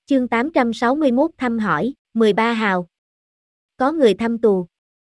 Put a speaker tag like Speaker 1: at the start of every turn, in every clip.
Speaker 1: Chương 861 thăm hỏi, 13 hào. Có người thăm tù.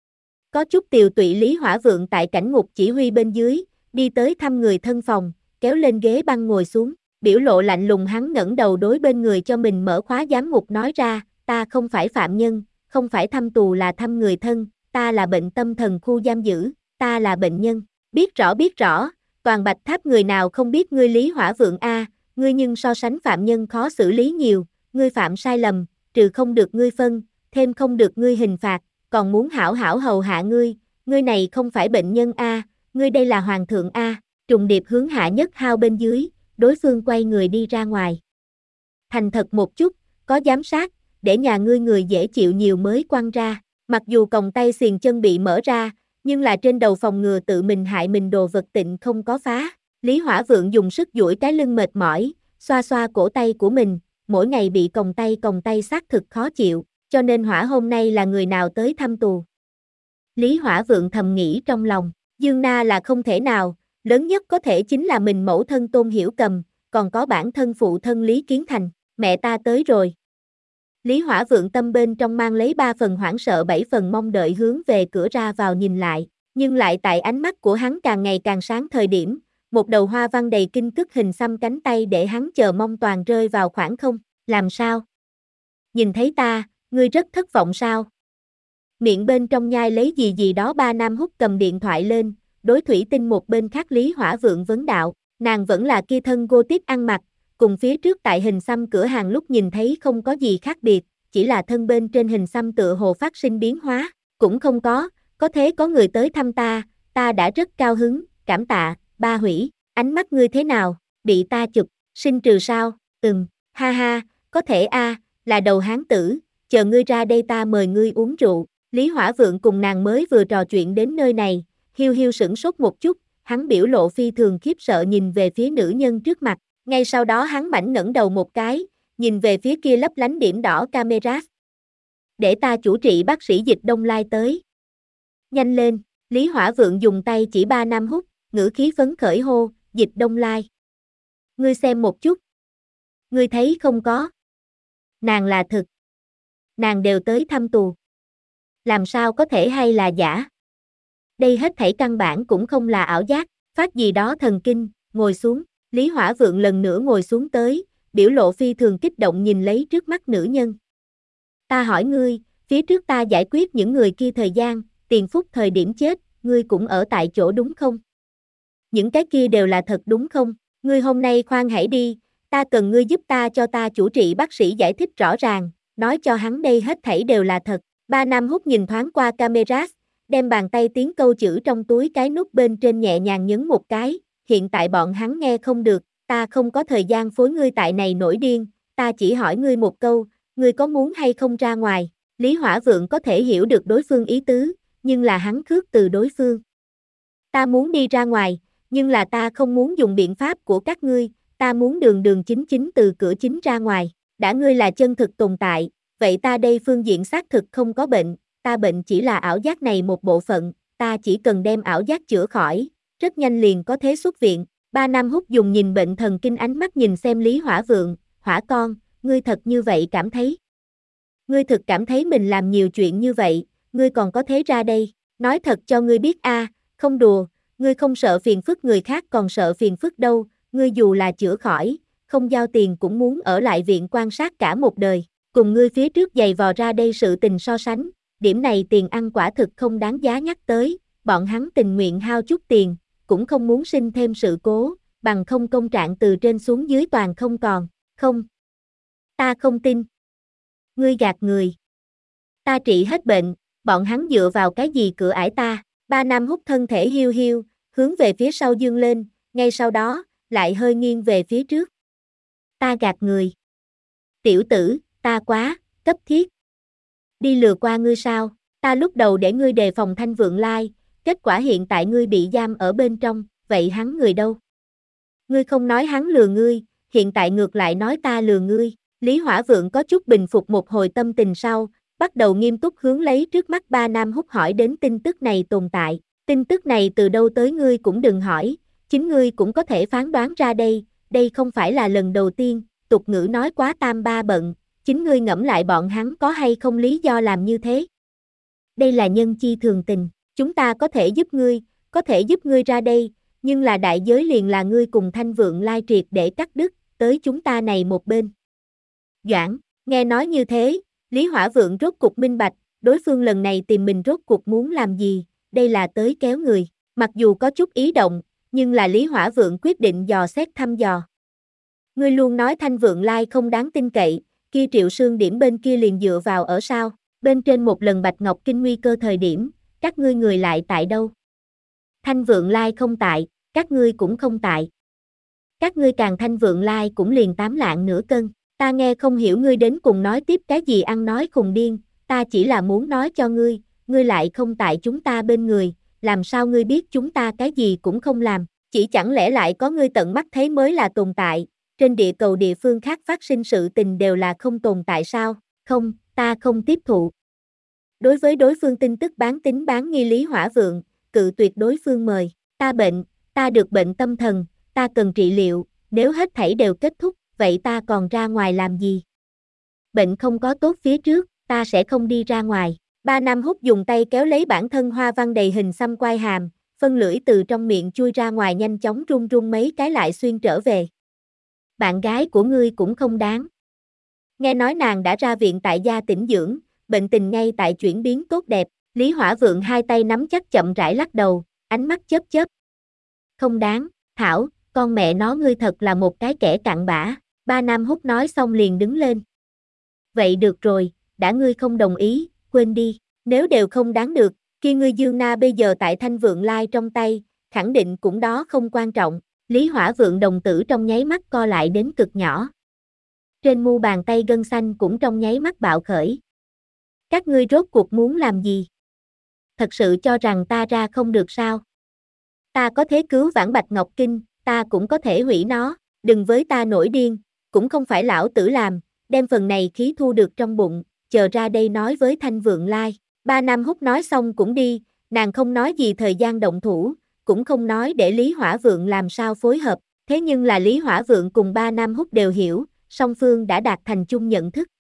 Speaker 1: Có chút tiều tụy Lý Hỏa Vượng tại cảnh ngục chỉ huy bên dưới, đi tới thăm người thân phòng, kéo lên ghế băng ngồi xuống, biểu lộ lạnh lùng hắn ngẩng đầu đối bên người cho mình mở khóa giám ngục nói ra, ta không phải phạm nhân, không phải thăm tù là thăm người thân, ta là bệnh tâm thần khu giam giữ, ta là bệnh nhân, biết rõ, toàn Bạch Tháp người nào không biết ngươi Lý Hỏa Vượng a, ngươi nhưng so sánh phạm nhân khó xử lý nhiều, ngươi phạm sai lầm, trừ không được ngươi phân, thêm không được ngươi hình phạt, còn muốn hảo hảo hầu hạ ngươi, ngươi này không phải bệnh nhân a, ngươi đây là hoàng thượng a, trùng điệp hướng Hạ Nhất Hao bên dưới, đối phương quay người đi ra ngoài. Thành thật một chút, có giám sát, để nhà ngươi người dễ chịu nhiều mới quăng ra, mặc dù còng tay xiềng chân bị mở ra, nhưng là trên đầu phòng ngừa tự mình hại mình đồ vật tịnh không có phá. Lý Hỏa Vượng dùng sức duỗi cái lưng mệt mỏi, xoa xoa cổ tay của mình, mỗi ngày bị còng tay xác thực khó chịu, cho nên Hỏa hôm nay là người nào tới thăm tù. Lý Hỏa Vượng thầm nghĩ trong lòng, Dương Na là không thể nào, lớn nhất có thể chính là mình mẫu thân Tôn Hiểu Cầm, còn có bản thân phụ thân Lý Kiến Thành, mẹ ta tới rồi. Lý Hỏa Vượng tâm bên trong mang lấy 3 phần hoảng sợ 7 phần mong đợi hướng về cửa ra vào nhìn lại, nhưng lại tại ánh mắt của hắn càng ngày càng sáng thời điểm, một đầu hoa văn đầy kinh cức hình xăm cánh tay để hắn chờ mong toàn rơi vào khoảng không, làm sao? Nhìn thấy ta, ngươi rất thất vọng sao? Miệng bên trong nhai lấy gì đó Ba Nam Húc cầm điện thoại lên, đối thủy tinh một bên khác Lý Hỏa Vượng vấn đạo, nàng vẫn là kia thân Gothic ăn mặc, cùng phía trước tại hình xăm cửa hàng lúc nhìn thấy không có gì khác biệt, chỉ là thân bên trên hình xăm tựa hồ phát sinh biến hóa, cũng không có thế có người tới thăm ta đã rất cao hứng, cảm tạ, ba hủy, ánh mắt ngươi thế nào, bị ta chụp, sinh trừ sao, ha ha, có thể a, là đầu hán tử, chờ ngươi ra đây ta mời ngươi uống rượu, Lý Hỏa Vượng cùng nàng mới vừa trò chuyện đến nơi này, hiu sửng sốt một chút, hắn biểu lộ phi thường khiếp sợ nhìn về phía nữ nhân trước mặt, ngay sau đó hắn mảnh ngẩng đầu một cái, nhìn về phía kia lấp lánh điểm đỏ camera. Để ta chủ trị bác sĩ Dịch Đông Lai tới. Nhanh lên, Lý Hỏa Vượng dùng tay chỉ Ba Nam Húc, ngữ khí phấn khởi hô, Dịch Đông Lai. Ngươi xem một chút. Ngươi thấy không có. Nàng là thực. Nàng đều tới thăm tù. Làm sao có thể hay là giả? Đây hết thảy căn bản cũng không là ảo giác, phát gì đó thần kinh, ngồi xuống. Lý Hỏa Vượng lần nữa ngồi xuống tới, biểu lộ phi thường kích động nhìn lấy trước mắt nữ nhân. Ta hỏi ngươi, phía trước ta giải quyết những người kia thời gian, tiền phúc thời điểm chết, ngươi cũng ở tại chỗ đúng không? Những cái kia đều là thật đúng không? Ngươi hôm nay khoan hãy đi, ta cần ngươi giúp ta cho ta chủ trị bác sĩ giải thích rõ ràng, nói cho hắn đây hết thảy đều là thật. Ba Nam Húc nhìn thoáng qua camera, đem bàn tay tiến câu chữ trong túi cái nút bên trên nhẹ nhàng nhấn một cái, hiện tại bọn hắn nghe không được, ta không có thời gian phối ngươi tại này nổi điên, ta chỉ hỏi ngươi một câu, ngươi có muốn hay không ra ngoài, Lý Hỏa Vượng có thể hiểu được đối phương ý tứ, nhưng là hắn khước từ đối phương. Ta muốn đi ra ngoài, nhưng là ta không muốn dùng biện pháp của các ngươi, ta muốn đường chính từ cửa chính ra ngoài, đã ngươi là chân thực tồn tại, vậy ta đây phương diện xác thực không có bệnh, ta bệnh chỉ là ảo giác này một bộ phận, ta chỉ cần đem ảo giác chữa khỏi, rất nhanh liền có thể xuất viện. Ba Nam Húc dùng nhìn bệnh thần kinh ánh mắt nhìn xem Lý Hỏa Vượng, Hỏa con, ngươi thật như vậy cảm thấy. Ngươi thực cảm thấy mình làm nhiều chuyện như vậy, ngươi còn có thế ra đây, nói thật cho ngươi biết a, không đùa, ngươi không sợ phiền phức người khác còn sợ phiền phức đâu, ngươi dù là chữa khỏi, không giao tiền cũng muốn ở lại viện quan sát cả một đời, cùng ngươi phía trước giày vò ra đây sự tình so sánh, điểm này tiền ăn quả thực không đáng giá nhắc tới, bọn hắn tình nguyện hao chút tiền, cũng không muốn sinh thêm sự cố, bằng không công trạng từ trên xuống dưới toàn không còn, không. Ta không tin. Ngươi gạt người. Ta trị hết bệnh, bọn hắn dựa vào cái gì cửa ải ta, Ba Nam Húc thân thể hiu, hướng về phía sau dương lên, ngay sau đó, lại hơi nghiêng về phía trước. Ta gạt người. Tiểu tử, ta quá, cấp thiết. Đi lừa qua ngươi sao, ta lúc đầu để ngươi đề phòng Thanh Vượng Lai, kết quả hiện tại ngươi bị giam ở bên trong, vậy hắn người đâu? Ngươi không nói hắn lừa ngươi, hiện tại ngược lại nói ta lừa ngươi. Lý Hỏa Vượng có chút bình phục một hồi tâm tình sau, bắt đầu nghiêm túc hướng lấy trước mắt Ba Nam Húc hỏi đến tin tức này tồn tại. Tin tức này từ đâu tới ngươi cũng đừng hỏi, chính ngươi cũng có thể phán đoán ra đây không phải là lần đầu tiên, tục ngữ nói quá tam ba bận, chính ngươi ngẫm lại bọn hắn có hay không lý do làm như thế. Đây là nhân chi thường tình, chúng ta có thể giúp ngươi ra đây, nhưng là đại giới liền là ngươi cùng Thanh Vượng Lai triệt để cắt đứt, tới chúng ta này một bên. Doãn, nghe nói như thế, Lý Hỏa Vượng rốt cục minh bạch, đối phương lần này tìm mình rốt cuộc muốn làm gì, đây là tới kéo người, mặc dù có chút ý động, nhưng là Lý Hỏa Vượng quyết định dò xét thăm dò. Ngươi luôn nói Thanh Vượng Lai không đáng tin cậy, kia Triệu Sương Điểm bên kia liền dựa vào ở sao, bên trên một lần Bạch Ngọc Kinh nguy cơ thời điểm, các ngươi người lại tại đâu? Thanh Vượng Lai không tại, các ngươi cũng không tại. Các ngươi càng Thanh Vượng Lai cũng liền 8 lạng nửa cân, ta nghe không hiểu ngươi đến cùng nói tiếp cái gì ăn nói khùng điên, ta chỉ là muốn nói cho ngươi, ngươi lại không tại chúng ta bên người, làm sao ngươi biết chúng ta cái gì cũng không làm, chỉ chẳng lẽ lại có ngươi tận mắt thấy mới là tồn tại, trên địa cầu địa phương khác phát sinh sự tình đều là không tồn tại sao, không, ta không tiếp thụ. Đối với đối phương tin tức bán tín bán nghi Lý Hỏa Vượng, cự tuyệt đối phương mời, ta được bệnh tâm thần, ta cần trị liệu, nếu hết thảy đều kết thúc, vậy ta còn ra ngoài làm gì? Bệnh không có tốt phía trước, ta sẽ không đi ra ngoài. Ba Nam Húc dùng tay kéo lấy bản thân hoa văn đầy hình xăm quai hàm, phân lưỡi từ trong miệng chui ra ngoài nhanh chóng run run mấy cái lại xuyên trở về. Bạn gái của ngươi cũng không đáng. Nghe nói nàng đã ra viện tại gia tĩnh dưỡng, bệnh tình ngay tại chuyển biến tốt đẹp, Lý Hỏa Vượng hai tay nắm chắc chậm rãi lắc đầu, ánh mắt chớp chớp. Không đáng, Thảo, con mẹ nó ngươi thật là một cái kẻ cặn bã, Ba Nam Húc nói xong liền đứng lên. Vậy được rồi, đã ngươi không đồng ý, quên đi, nếu đều không đáng được, kia ngươi Dương Na bây giờ tại Thanh Vượng Lai trong tay, khẳng định cũng đó không quan trọng, Lý Hỏa Vượng đồng tử trong nháy mắt co lại đến cực nhỏ. Trên mu bàn tay gân xanh cũng trong nháy mắt bạo khởi. Các ngươi rốt cuộc muốn làm gì? Thật sự cho rằng ta ra không được sao? Ta có thể cứu vãn Bạch Ngọc Kinh, ta cũng có thể hủy nó, đừng với ta nổi điên, cũng không phải lão tử làm, đem phần này khí thu được trong bụng, chờ ra đây nói với Thanh Vượng Lai. Ba Nam Húc nói xong cũng đi, nàng không nói gì thời gian động thủ, cũng không nói để Lý Hỏa Vượng làm sao phối hợp, thế nhưng là Lý Hỏa Vượng cùng Ba Nam Húc đều hiểu, song phương đã đạt thành chung nhận thức,